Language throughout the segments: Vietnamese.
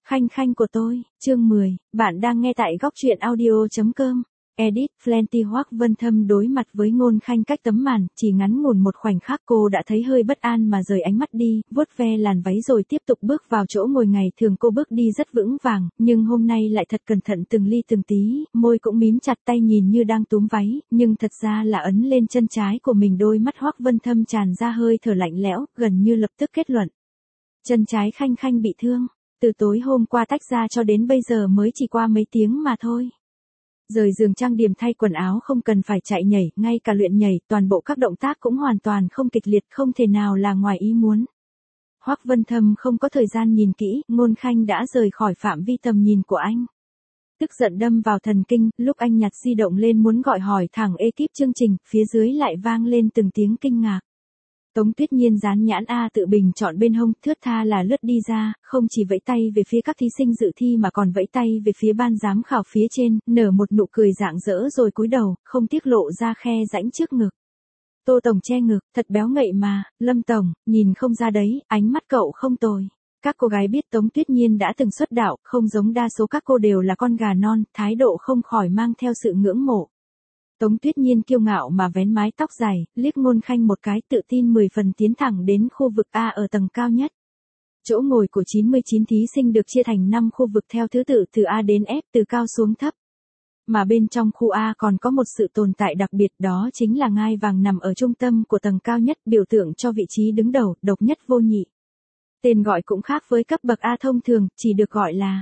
Khanh khanh của tôi, chương 10, bạn đang nghe tại góc truyện audio.com. Edit, Plenty Hoắc Vân Thâm đối mặt với Ngôn Khanh cách tấm màn, chỉ ngắn ngủn một khoảnh khắc cô đã thấy hơi bất an mà rời ánh mắt đi, vuốt ve làn váy rồi tiếp tục bước vào chỗ ngồi. Ngày thường cô bước đi rất vững vàng, nhưng hôm nay lại thật cẩn thận từng ly từng tí, môi cũng mím chặt, tay nhìn như đang túm váy, nhưng thật ra là ấn lên chân trái của mình. Đôi mắt Hoắc Vân Thâm tràn ra hơi thở lạnh lẽo, gần như lập tức kết luận. Chân trái Khanh khanh bị thương. Từ tối hôm qua tách ra cho đến bây giờ mới chỉ qua mấy tiếng mà thôi. Rời giường trang điểm thay quần áo không cần phải chạy nhảy, ngay cả luyện nhảy, toàn bộ các động tác cũng hoàn toàn không kịch liệt, không thể nào là ngoài ý muốn. Hoắc Vân Thâm không có thời gian nhìn kỹ, Ngôn Khanh đã rời khỏi phạm vi tầm nhìn của anh. Tức giận đâm vào thần kinh, lúc anh nhặt di động lên muốn gọi hỏi thẳng ekip chương trình, phía dưới lại vang lên từng tiếng kinh ngạc. Tống Tuyết Nhiên dán nhãn A tự bình chọn bên hông, thướt tha là lướt đi ra, không chỉ vẫy tay về phía các thí sinh dự thi mà còn vẫy tay về phía ban giám khảo phía trên, nở một nụ cười rạng rỡ rồi cúi đầu, không tiếc lộ ra khe rãnh trước ngực. Tô Tổng che ngực, thật béo ngậy mà, Lâm Tổng, nhìn không ra đấy, ánh mắt cậu không tồi. Các cô gái biết Tống Tuyết Nhiên đã từng xuất đạo, không giống đa số các cô đều là con gà non, thái độ không khỏi mang theo sự ngưỡng mộ. Tống Tuyết Nhiên kiêu ngạo mà vén mái tóc dài, liếc Ngôn Khanh một cái, tự tin 10 phần tiến thẳng đến khu vực A ở tầng cao nhất. Chỗ ngồi của 99 thí sinh được chia thành 5 khu vực theo thứ tự từ A đến F, từ cao xuống thấp. Mà bên trong khu A còn có một sự tồn tại đặc biệt, đó chính là ngai vàng nằm ở trung tâm của tầng cao nhất, biểu tượng cho vị trí đứng đầu, độc nhất vô nhị. Tên gọi cũng khác với cấp bậc A thông thường, chỉ được gọi là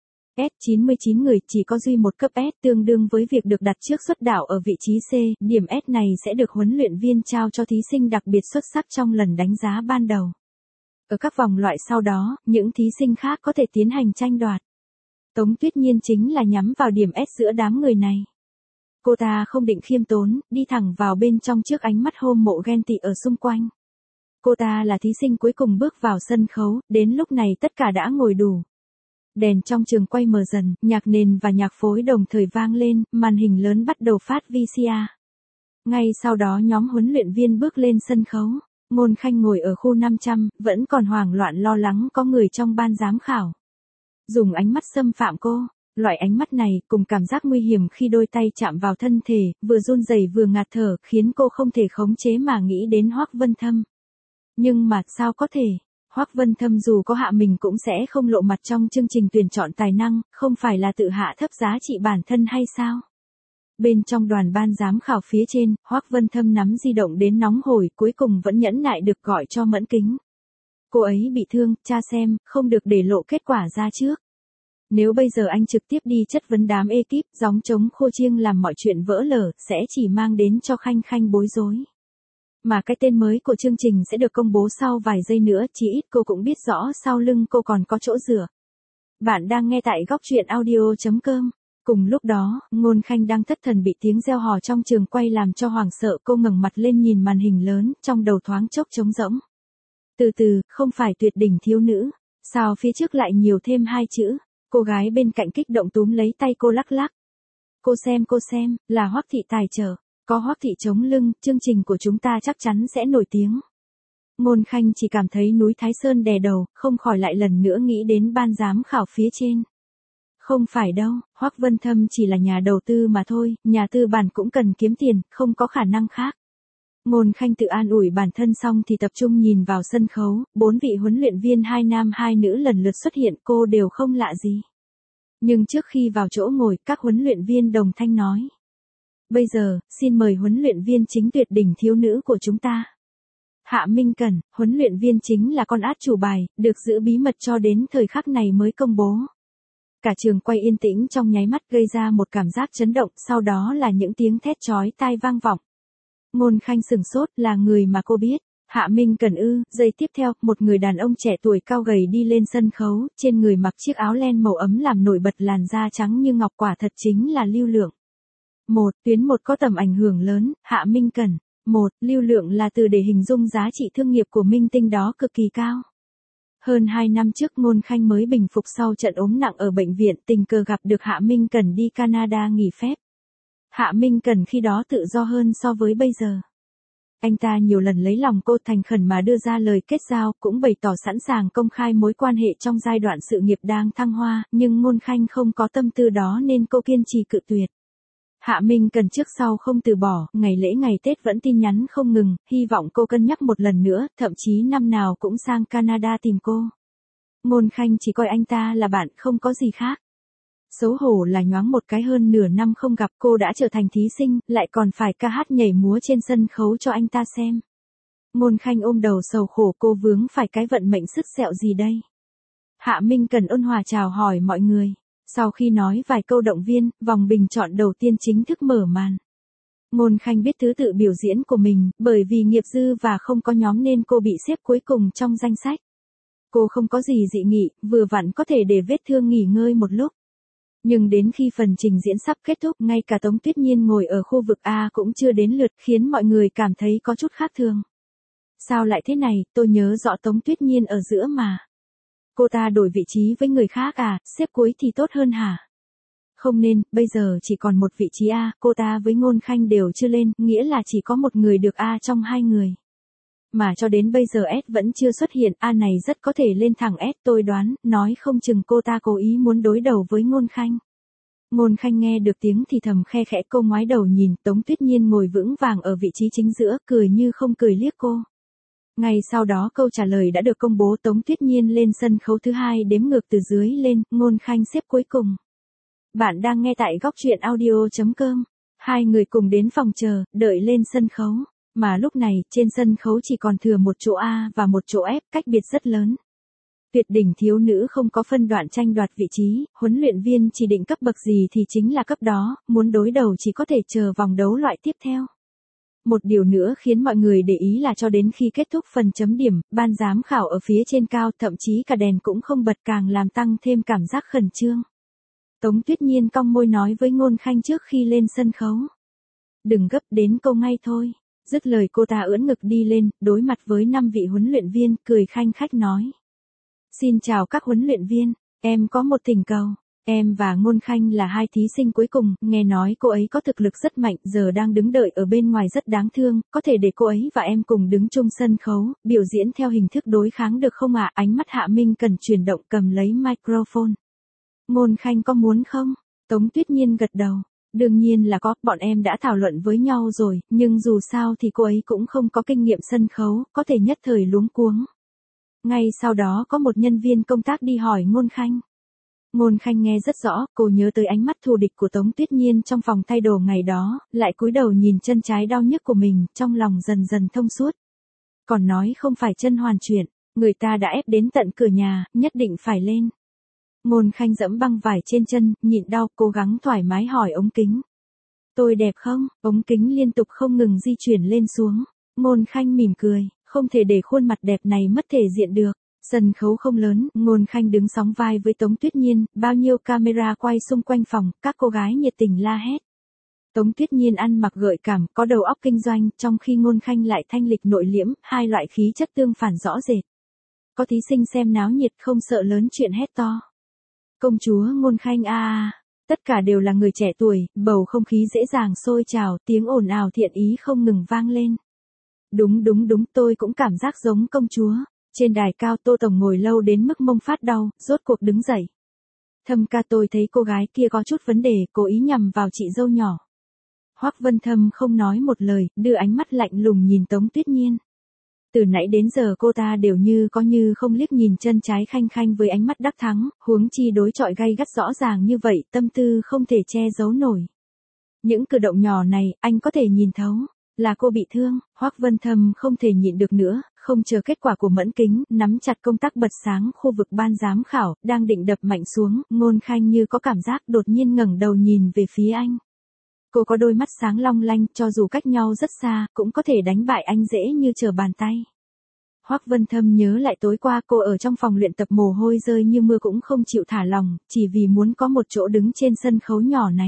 S99 người, chỉ có duy một cấp S, tương đương với việc được đặt trước xuất đạo ở vị trí C, điểm S này sẽ được huấn luyện viên trao cho thí sinh đặc biệt xuất sắc trong lần đánh giá ban đầu. Ở các vòng loại sau đó, những thí sinh khác có thể tiến hành tranh đoạt. Tống Tuyết Nhiên chính là nhắm vào điểm S giữa đám người này. Cô ta không định khiêm tốn, đi thẳng vào bên trong trước ánh mắt hâm mộ ghen tị ở xung quanh. Cô ta là thí sinh cuối cùng bước vào sân khấu, đến lúc này tất cả đã ngồi đủ. Đèn trong trường quay mờ dần, nhạc nền và nhạc phối đồng thời vang lên, màn hình lớn bắt đầu phát VCR. Ngay sau đó nhóm huấn luyện viên bước lên sân khấu. Ngôn Khanh ngồi ở khu 500, vẫn còn hoảng loạn lo lắng có người trong ban giám khảo dùng ánh mắt xâm phạm cô. Loại ánh mắt này, cùng cảm giác nguy hiểm khi đôi tay chạm vào thân thể, vừa run rẩy vừa ngạt thở, khiến cô không thể khống chế mà nghĩ đến Hoắc Vân Thâm. Nhưng mà, sao có thể? Hoắc Vân Thâm dù có hạ mình cũng sẽ không lộ mặt trong chương trình tuyển chọn tài năng, không phải là tự hạ thấp giá trị bản thân hay sao? Bên trong đoàn ban giám khảo phía trên, Hoắc Vân Thâm nắm di động đến nóng hổi, cuối cùng vẫn nhẫn nại được gọi cho Mẫn Kính. Cô ấy bị thương, cha xem, không được để lộ kết quả ra trước. Nếu bây giờ anh trực tiếp đi chất vấn đám ekip, gióng trống khô chiêng làm mọi chuyện vỡ lở, sẽ chỉ mang đến cho Khanh khanh bối rối. Mà cái tên mới của chương trình sẽ được công bố sau vài giây nữa, chí ít cô cũng biết rõ sau lưng cô còn có chỗ dựa. Bạn đang nghe tại góc truyện audio.com. Cùng lúc đó, Ngôn Khanh đang thất thần bị tiếng reo hò trong trường quay làm cho hoảng sợ, cô ngẩng mặt lên nhìn màn hình lớn, trong đầu thoáng chốc trống rỗng. Từ từ, không phải tuyệt đỉnh thiếu nữ, sao phía trước lại nhiều thêm 2 chữ, cô gái bên cạnh kích động túm lấy tay cô lắc lắc. Cô xem, là Hoắc thị tài trợ. Có Hoắc thị chống lưng, chương trình của chúng ta chắc chắn sẽ nổi tiếng. Ngôn Khanh chỉ cảm thấy núi Thái Sơn đè đầu, không khỏi lại lần nữa nghĩ đến ban giám khảo phía trên. Không phải đâu, Hoắc Vân Thâm chỉ là nhà đầu tư mà thôi, nhà tư bản cũng cần kiếm tiền, không có khả năng khác. Ngôn Khanh tự an ủi bản thân xong thì tập trung nhìn vào sân khấu, 4 vị huấn luyện viên 2 nam 2 nữ lần lượt xuất hiện, cô đều không lạ gì. Nhưng trước khi vào chỗ ngồi, các huấn luyện viên đồng thanh nói. Bây giờ, xin mời huấn luyện viên chính tuyệt đỉnh thiếu nữ của chúng ta. Hạ Minh Cẩn, huấn luyện viên chính là con át chủ bài, được giữ bí mật cho đến thời khắc này mới công bố. Cả trường quay yên tĩnh trong nháy mắt, gây ra một cảm giác chấn động, sau đó là những tiếng thét chói tai vang vọng. Ngôn Khanh sửng sốt, là người mà cô biết. Hạ Minh Cẩn ư? Giây tiếp theo, một người đàn ông trẻ tuổi cao gầy đi lên sân khấu, trên người mặc chiếc áo len màu ấm làm nổi bật làn da trắng như ngọc, quả thật chính là Lưu Lượng. Tuyến 1 có tầm ảnh hưởng lớn, Hạ Minh Cẩn. Lưu Lượng là từ để hình dung giá trị thương nghiệp của minh tinh đó cực kỳ cao. Hơn 2 năm trước Ngôn Khanh mới bình phục sau trận ốm nặng ở bệnh viện, tình cờ gặp được Hạ Minh Cẩn đi Canada nghỉ phép. Hạ Minh Cẩn khi đó tự do hơn so với bây giờ. Anh ta nhiều lần lấy lòng cô, thành khẩn mà đưa ra lời kết giao, cũng bày tỏ sẵn sàng công khai mối quan hệ trong giai đoạn sự nghiệp đang thăng hoa, nhưng Ngôn Khanh không có tâm tư đó nên cô kiên trì cự tuyệt. Hạ Minh Cần trước sau không từ bỏ, ngày lễ ngày Tết vẫn tin nhắn không ngừng, hy vọng cô cân nhắc một lần nữa, thậm chí năm nào cũng sang Canada tìm cô. Ngôn Khanh chỉ coi anh ta là bạn, không có gì khác. Xấu hổ là nhoáng một cái hơn nửa năm không gặp, cô đã trở thành thí sinh, lại còn phải ca hát nhảy múa trên sân khấu cho anh ta xem. Ngôn Khanh ôm đầu sầu khổ, cô vướng phải cái vận mệnh sứt sẹo gì đây? Hạ Minh Cần ôn hòa chào hỏi mọi người. Sau khi nói vài câu động viên, vòng bình chọn đầu tiên chính thức mở màn. Ngôn Khanh biết thứ tự biểu diễn của mình, bởi vì nghiệp dư và không có nhóm nên cô bị xếp cuối cùng trong danh sách. Cô không có gì dị nghị, vừa vặn có thể để vết thương nghỉ ngơi một lúc. Nhưng đến khi phần trình diễn sắp kết thúc, ngay cả Tống Tuyết Nhiên ngồi ở khu vực A cũng chưa đến lượt, khiến mọi người cảm thấy có chút khác thường. Sao lại thế này, tôi nhớ rõ Tống Tuyết Nhiên ở giữa mà. Cô ta đổi vị trí với người khác à, xếp cuối thì tốt hơn hả? Không nên, bây giờ chỉ còn một vị trí A, cô ta với Ngôn Khanh đều chưa lên, nghĩa là chỉ có một người được A trong hai người. Mà cho đến bây giờ S vẫn chưa xuất hiện, A này rất có thể lên thẳng S, tôi đoán, nói không chừng cô ta cố ý muốn đối đầu với Ngôn Khanh. Ngôn Khanh nghe được tiếng thì thầm khe khẽ, cô ngoái đầu nhìn, Tống Tuyết Nhiên ngồi vững vàng ở vị trí chính giữa, cười như không cười liếc cô. Ngay sau đó câu trả lời đã được công bố, Tống Tuyết Nhiên lên sân khấu thứ hai, đếm ngược từ dưới lên, Ngôn Khanh xếp cuối cùng. Bạn đang nghe tại góc truyện audio.com. Hai người cùng đến phòng chờ, đợi lên sân khấu. Mà lúc này, trên sân khấu chỉ còn thừa một chỗ A và một chỗ F, cách biệt rất lớn. Tuyệt đỉnh thiếu nữ không có phân đoạn tranh đoạt vị trí, huấn luyện viên chỉ định cấp bậc gì thì chính là cấp đó, muốn đối đầu chỉ có thể chờ vòng đấu loại tiếp theo. Một điều nữa khiến mọi người để ý là cho đến khi kết thúc phần chấm điểm, ban giám khảo ở phía trên cao, thậm chí cả đèn cũng không bật, càng làm tăng thêm cảm giác khẩn trương. Tống Tuyết Nhiên cong môi nói với Ngôn Khanh trước khi lên sân khấu. Đừng gấp, đến câu ngay thôi. Dứt lời cô ta ưỡn ngực đi lên, đối mặt với 5 vị huấn luyện viên, cười khanh khách nói. Xin chào các huấn luyện viên, em có một thỉnh cầu. Em và Ngôn Khanh là hai thí sinh cuối cùng, nghe nói cô ấy có thực lực rất mạnh, giờ đang đứng đợi ở bên ngoài rất đáng thương, có thể để cô ấy và em cùng đứng chung sân khấu, biểu diễn theo hình thức đối kháng được không ạ? Ánh mắt Hạ Minh Cần chuyển động, cầm lấy microphone. Ngôn Khanh có muốn không? Tống Tuyết Nhiên gật đầu. Đương nhiên là có, bọn em đã thảo luận với nhau rồi, nhưng dù sao thì cô ấy cũng không có kinh nghiệm sân khấu, có thể nhất thời luống cuống. Ngay sau đó có một nhân viên công tác đi hỏi Ngôn Khanh. Ngôn Khanh nghe rất rõ, cô nhớ tới ánh mắt thù địch của Tống Tuyết Nhiên trong phòng thay đồ ngày đó, lại cúi đầu nhìn chân trái đau nhức của mình, trong lòng dần dần thông suốt. Còn nói không phải chân hoàn chuyển, người ta đã ép đến tận cửa nhà, nhất định phải lên. Ngôn Khanh dẫm băng vải trên chân, nhịn đau, cố gắng thoải mái hỏi ống kính. Tôi đẹp không? Ống kính liên tục không ngừng di chuyển lên xuống. Ngôn Khanh mỉm cười, không thể để khuôn mặt đẹp này mất thể diện được. Sân khấu không lớn, Ngôn Khanh đứng sóng vai với Tống Tuyết Nhiên, bao nhiêu camera quay xung quanh phòng, các cô gái nhiệt tình la hét. Tống Tuyết Nhiên ăn mặc gợi cảm, có đầu óc kinh doanh, trong khi Ngôn Khanh lại thanh lịch nội liễm, hai loại khí chất tương phản rõ rệt. Có thí sinh xem náo nhiệt không sợ lớn chuyện hét to. Công chúa Ngôn Khanh a. Tất cả đều là người trẻ tuổi, bầu không khí dễ dàng sôi trào, tiếng ồn ào thiện ý không ngừng vang lên. Đúng, tôi cũng cảm giác giống công chúa. Trên đài cao Tô Tổng ngồi lâu đến mức mông phát đau, rốt cuộc đứng dậy. Thâm ca, tôi thấy cô gái kia có chút vấn đề, cố ý nhằm vào chị dâu nhỏ. Hoắc Vân Thâm không nói một lời, đưa ánh mắt lạnh lùng nhìn Tống Tuyết Nhiên. Từ nãy đến giờ cô ta đều như có như không liếc nhìn chân trái Khanh Khanh với ánh mắt đắc thắng, huống chi đối chọi gay gắt rõ ràng như vậy, tâm tư không thể che giấu nổi. Những cử động nhỏ này, anh có thể nhìn thấu. Là cô bị thương, Hoắc Vân Thâm không thể nhịn được nữa, không chờ kết quả của mẫn kính, nắm chặt công tắc bật sáng khu vực ban giám khảo, đang định đập mạnh xuống, Ngôn Khanh như có cảm giác đột nhiên ngẩng đầu nhìn về phía anh. Cô có đôi mắt sáng long lanh, cho dù cách nhau rất xa, cũng có thể đánh bại anh dễ như trở bàn tay. Hoắc Vân Thâm nhớ lại tối qua cô ở trong phòng luyện tập mồ hôi rơi như mưa cũng không chịu thả lòng, chỉ vì muốn có một chỗ đứng trên sân khấu nhỏ này.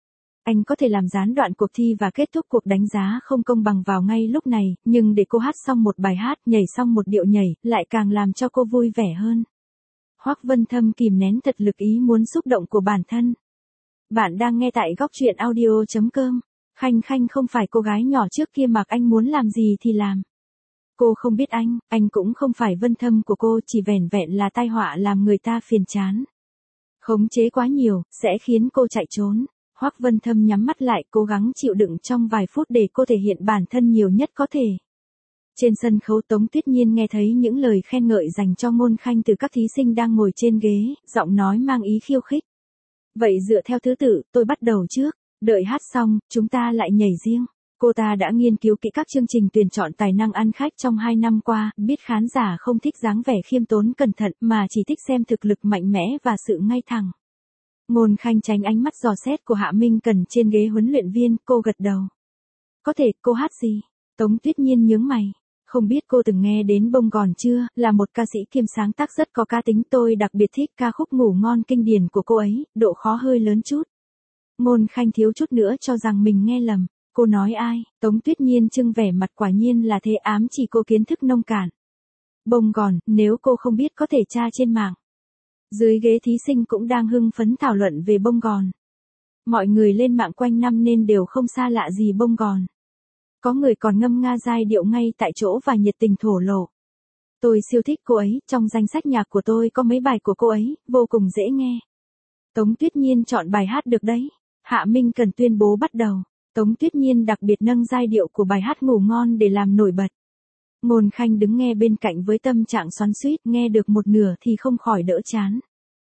Anh có thể làm gián đoạn cuộc thi và kết thúc cuộc đánh giá không công bằng vào ngay lúc này, nhưng để cô hát xong một bài hát, nhảy xong một điệu nhảy, lại càng làm cho cô vui vẻ hơn. Hoắc Vân Thâm kìm nén thật lực ý muốn xúc động của bản thân. Bạn đang nghe tại góc truyện audio.com. Khanh Khanh không phải cô gái nhỏ trước kia mặc anh muốn làm gì thì làm. Cô không biết anh cũng không phải Vân Thâm của cô, chỉ vẻn vẹn là tai họa làm người ta phiền chán. Khống chế quá nhiều, sẽ khiến cô chạy trốn. Hoắc Vân Thâm nhắm mắt lại, cố gắng chịu đựng trong vài phút để cô thể hiện bản thân nhiều nhất có thể. Trên sân khấu Tống Tuyết Nhiên nghe thấy những lời khen ngợi dành cho Ngôn Khanh từ các thí sinh đang ngồi trên ghế, giọng nói mang ý khiêu khích. Vậy dựa theo thứ tự, tôi bắt đầu trước, đợi hát xong, chúng ta lại nhảy riêng. Cô ta đã nghiên cứu kỹ các chương trình tuyển chọn tài năng ăn khách trong 2 năm qua, biết khán giả không thích dáng vẻ khiêm tốn cẩn thận mà chỉ thích xem thực lực mạnh mẽ và sự ngay thẳng. Ngôn Khanh tránh ánh mắt dò xét của Hạ Minh Cần trên ghế huấn luyện viên, cô gật đầu. Có thể, cô hát gì? Tống Tuyết Nhiên nhướng mày. Không biết cô từng nghe đến Bông Gòn chưa, là một ca sĩ kiêm sáng tác rất có cá tính, tôi đặc biệt thích ca khúc Ngủ Ngon kinh điển của cô ấy, độ khó hơi lớn chút. Ngôn Khanh thiếu chút nữa cho rằng mình nghe lầm. Cô nói ai? Tống Tuyết Nhiên trưng vẻ mặt quả nhiên là thế, ám chỉ cô kiến thức nông cạn. Bông Gòn, nếu cô không biết có thể tra trên mạng. Dưới ghế thí sinh cũng đang hưng phấn thảo luận về Bông Gòn. Mọi người lên mạng quanh năm nên đều không xa lạ gì Bông Gòn. Có người còn ngâm nga giai điệu ngay tại chỗ và nhiệt tình thổ lộ. Tôi siêu thích cô ấy, trong danh sách nhạc của tôi có mấy bài của cô ấy, vô cùng dễ nghe. Tống Tuyết Nhiên chọn bài hát được đấy. Hạ Minh Cần tuyên bố bắt đầu. Tống Tuyết Nhiên đặc biệt nâng giai điệu của bài hát Ngủ Ngon để làm nổi bật. Ngôn Khanh đứng nghe bên cạnh với tâm trạng xoắn xuýt, nghe được một nửa thì không khỏi đỡ chán.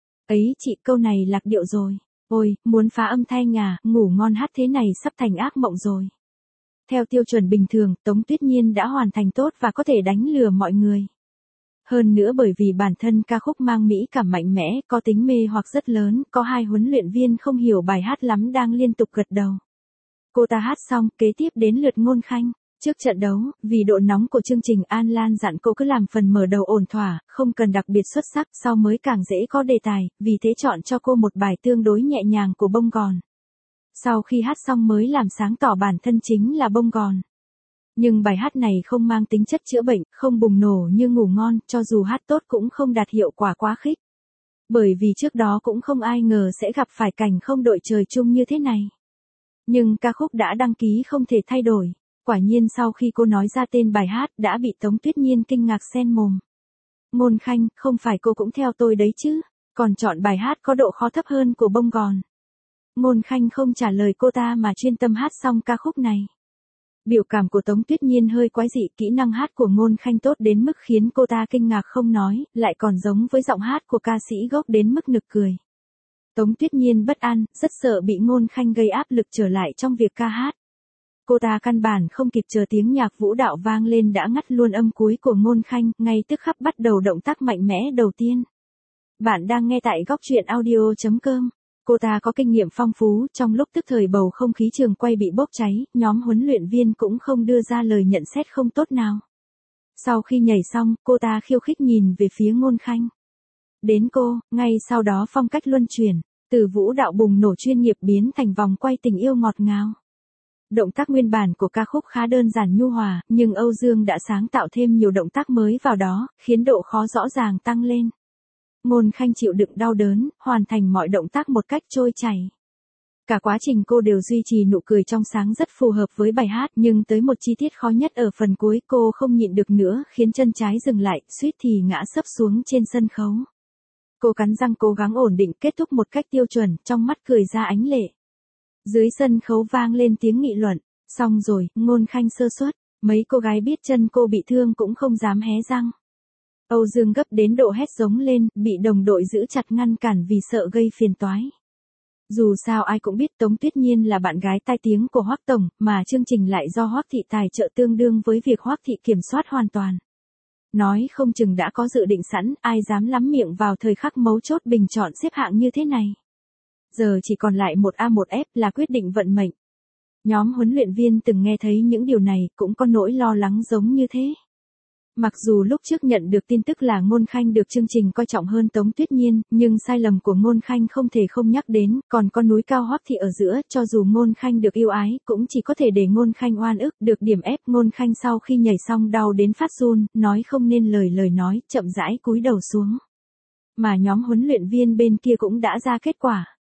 Ấy chị, câu này lạc điệu rồi. Ôi, muốn phá âm thanh à, Ngủ Ngon hát thế này sắp thành ác mộng rồi. Theo tiêu chuẩn bình thường, Tống Tuyết Nhiên đã hoàn thành tốt và có thể đánh lừa mọi người. Hơn nữa bởi vì bản thân ca khúc mang mỹ cảm mạnh mẽ, có tính mê hoặc rất lớn, có 2 huấn luyện viên không hiểu bài hát lắm đang liên tục gật đầu. Cô ta hát xong, kế tiếp đến lượt Ngôn Khanh. Trước trận đấu, vì độ nóng của chương trình, An Lan dặn cô cứ làm phần mở đầu ổn thỏa, không cần đặc biệt xuất sắc, sau mới càng dễ có đề tài, vì thế chọn cho cô một bài tương đối nhẹ nhàng của Bông Gòn. Sau khi hát xong mới làm sáng tỏ bản thân chính là Bông Gòn. Nhưng bài hát này không mang tính chất chữa bệnh, không bùng nổ như Ngủ Ngon, cho dù hát tốt cũng không đạt hiệu quả quá khích. Bởi vì trước đó cũng không ai ngờ sẽ gặp phải cảnh không đội trời chung như thế này. Nhưng ca khúc đã đăng ký không thể thay đổi. Quả nhiên sau khi cô nói ra tên bài hát đã bị Tống Tuyết Nhiên kinh ngạc sen mồm. Ngôn Khanh, không phải cô cũng theo tôi đấy chứ, còn chọn bài hát có độ khó thấp hơn của Bông Gòn. Ngôn Khanh không trả lời cô ta mà chuyên tâm hát xong ca khúc này. Biểu cảm của Tống Tuyết Nhiên hơi quái dị, kỹ năng hát của Ngôn Khanh tốt đến mức khiến cô ta kinh ngạc không nói, lại còn giống với giọng hát của ca sĩ gốc đến mức nực cười. Tống Tuyết Nhiên bất an, rất sợ bị Ngôn Khanh gây áp lực trở lại trong việc ca hát. Cô ta căn bản không kịp chờ tiếng nhạc vũ đạo vang lên đã ngắt luôn âm cuối của Ngôn Khanh, ngay tức khắc bắt đầu động tác mạnh mẽ đầu tiên. Bạn đang nghe tại góc truyện audio.com. Cô ta có kinh nghiệm phong phú, trong lúc tức thời bầu không khí trường quay bị bốc cháy, nhóm huấn luyện viên cũng không đưa ra lời nhận xét không tốt nào. Sau khi nhảy xong, cô ta khiêu khích nhìn về phía Ngôn Khanh. Đến cô, ngay sau đó phong cách luân chuyển, từ vũ đạo bùng nổ chuyên nghiệp biến thành vòng quay tình yêu ngọt ngào. Động tác nguyên bản của ca khúc khá đơn giản nhu hòa, nhưng Âu Dương đã sáng tạo thêm nhiều động tác mới vào đó, khiến độ khó rõ ràng tăng lên. Ngôn Khanh chịu đựng đau đớn, hoàn thành mọi động tác một cách trôi chảy. Cả quá trình cô đều duy trì nụ cười trong sáng rất phù hợp với bài hát, nhưng tới một chi tiết khó nhất ở phần cuối cô không nhịn được nữa, khiến chân trái dừng lại, suýt thì ngã sấp xuống trên sân khấu. Cô cắn răng cố gắng ổn định, kết thúc một cách tiêu chuẩn, trong mắt cười ra ánh lệ. Dưới sân khấu vang lên tiếng nghị luận, xong rồi, Ngôn Khanh sơ suất, mấy cô gái biết chân cô bị thương cũng không dám hé răng. Âu Dương gấp đến độ hét giống lên, bị đồng đội giữ chặt ngăn cản vì sợ gây phiền toái. Dù sao ai cũng biết Tống Tuyết Nhiên là bạn gái tai tiếng của Hoắc Tổng, mà chương trình lại do Hoắc Thị tài trợ tương đương với việc Hoắc Thị kiểm soát hoàn toàn. Nói không chừng đã có dự định sẵn, ai dám lắm miệng vào thời khắc mấu chốt bình chọn xếp hạng như thế này. Giờ chỉ còn lại một A một F là quyết định vận mệnh. Nhóm huấn luyện viên từng nghe thấy những điều này cũng có nỗi lo lắng giống như thế. Mặc dù lúc trước nhận được tin tức là Ngôn Khanh được chương trình coi trọng hơn Tống Tuyết Nhiên, nhưng sai lầm của Ngôn Khanh không thể không nhắc đến, còn có núi cao Hoắc Thị ở giữa, cho dù Ngôn Khanh được yêu ái, cũng chỉ có thể để Ngôn Khanh oan ức, được điểm ép. Ngôn Khanh sau khi nhảy xong đau đến phát run, nói không nên lời nói, chậm rãi cúi đầu xuống. Mà nhóm huấn luyện viên bên kia cũng đã ra kết quả.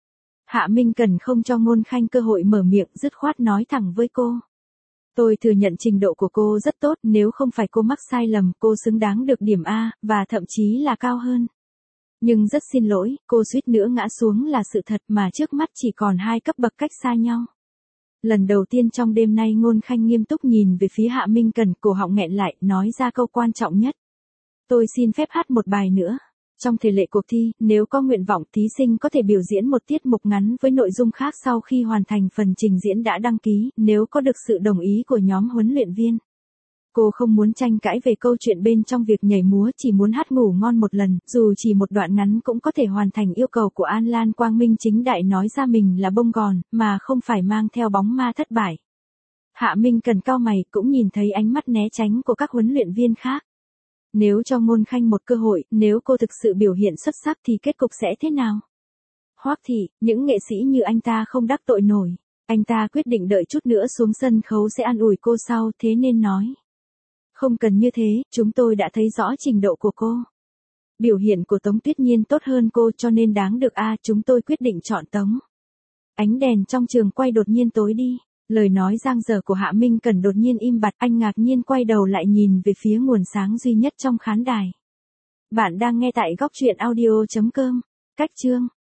Hạ Minh Cần không cho Ngôn Khanh cơ hội mở miệng, dứt khoát nói thẳng với cô. Tôi thừa nhận trình độ của cô rất tốt, nếu không phải cô mắc sai lầm, cô xứng đáng được điểm A, và thậm chí là cao hơn. Nhưng rất xin lỗi, cô suýt nữa ngã xuống là sự thật, mà trước mắt chỉ còn 2 cấp bậc cách xa nhau. Lần đầu tiên trong đêm nay Ngôn Khanh nghiêm túc nhìn về phía Hạ Minh Cần, cổ họng nghẹn lại, nói ra câu quan trọng nhất. Tôi xin phép hát một bài nữa. Trong thể lệ cuộc thi, nếu có nguyện vọng, thí sinh có thể biểu diễn một tiết mục ngắn với nội dung khác sau khi hoàn thành phần trình diễn đã đăng ký, nếu có được sự đồng ý của nhóm huấn luyện viên. Cô không muốn tranh cãi về câu chuyện bên trong việc nhảy múa, chỉ muốn hát ngủ ngon một lần, dù chỉ một đoạn ngắn cũng có thể hoàn thành yêu cầu của An Lan. Quang minh chính đại nói ra mình là bông gòn, mà không phải mang theo bóng ma thất bại. Hạ Minh Cần cau mày, cũng nhìn thấy ánh mắt né tránh của các huấn luyện viên khác. Nếu cho Ngôn Khanh một cơ hội, nếu cô thực sự biểu hiện xuất sắc thì kết cục sẽ thế nào? Hoắc Thị, những nghệ sĩ như anh ta không đắc tội nổi. Anh ta quyết định đợi chút nữa xuống sân khấu sẽ an ủi cô sau, thế nên nói. Không cần như thế, chúng tôi đã thấy rõ trình độ của cô. Biểu hiện của Tống Tuyết Nhiên tốt hơn cô cho nên đáng được A, chúng tôi quyết định chọn Tống. Ánh đèn trong trường quay đột nhiên tối đi. Lời nói giang dở của Hạ Minh Cần đột nhiên im bặt, anh ngạc nhiên quay đầu lại nhìn về phía nguồn sáng duy nhất trong khán đài. Bạn đang nghe tại góc truyện audio.com. Cách chương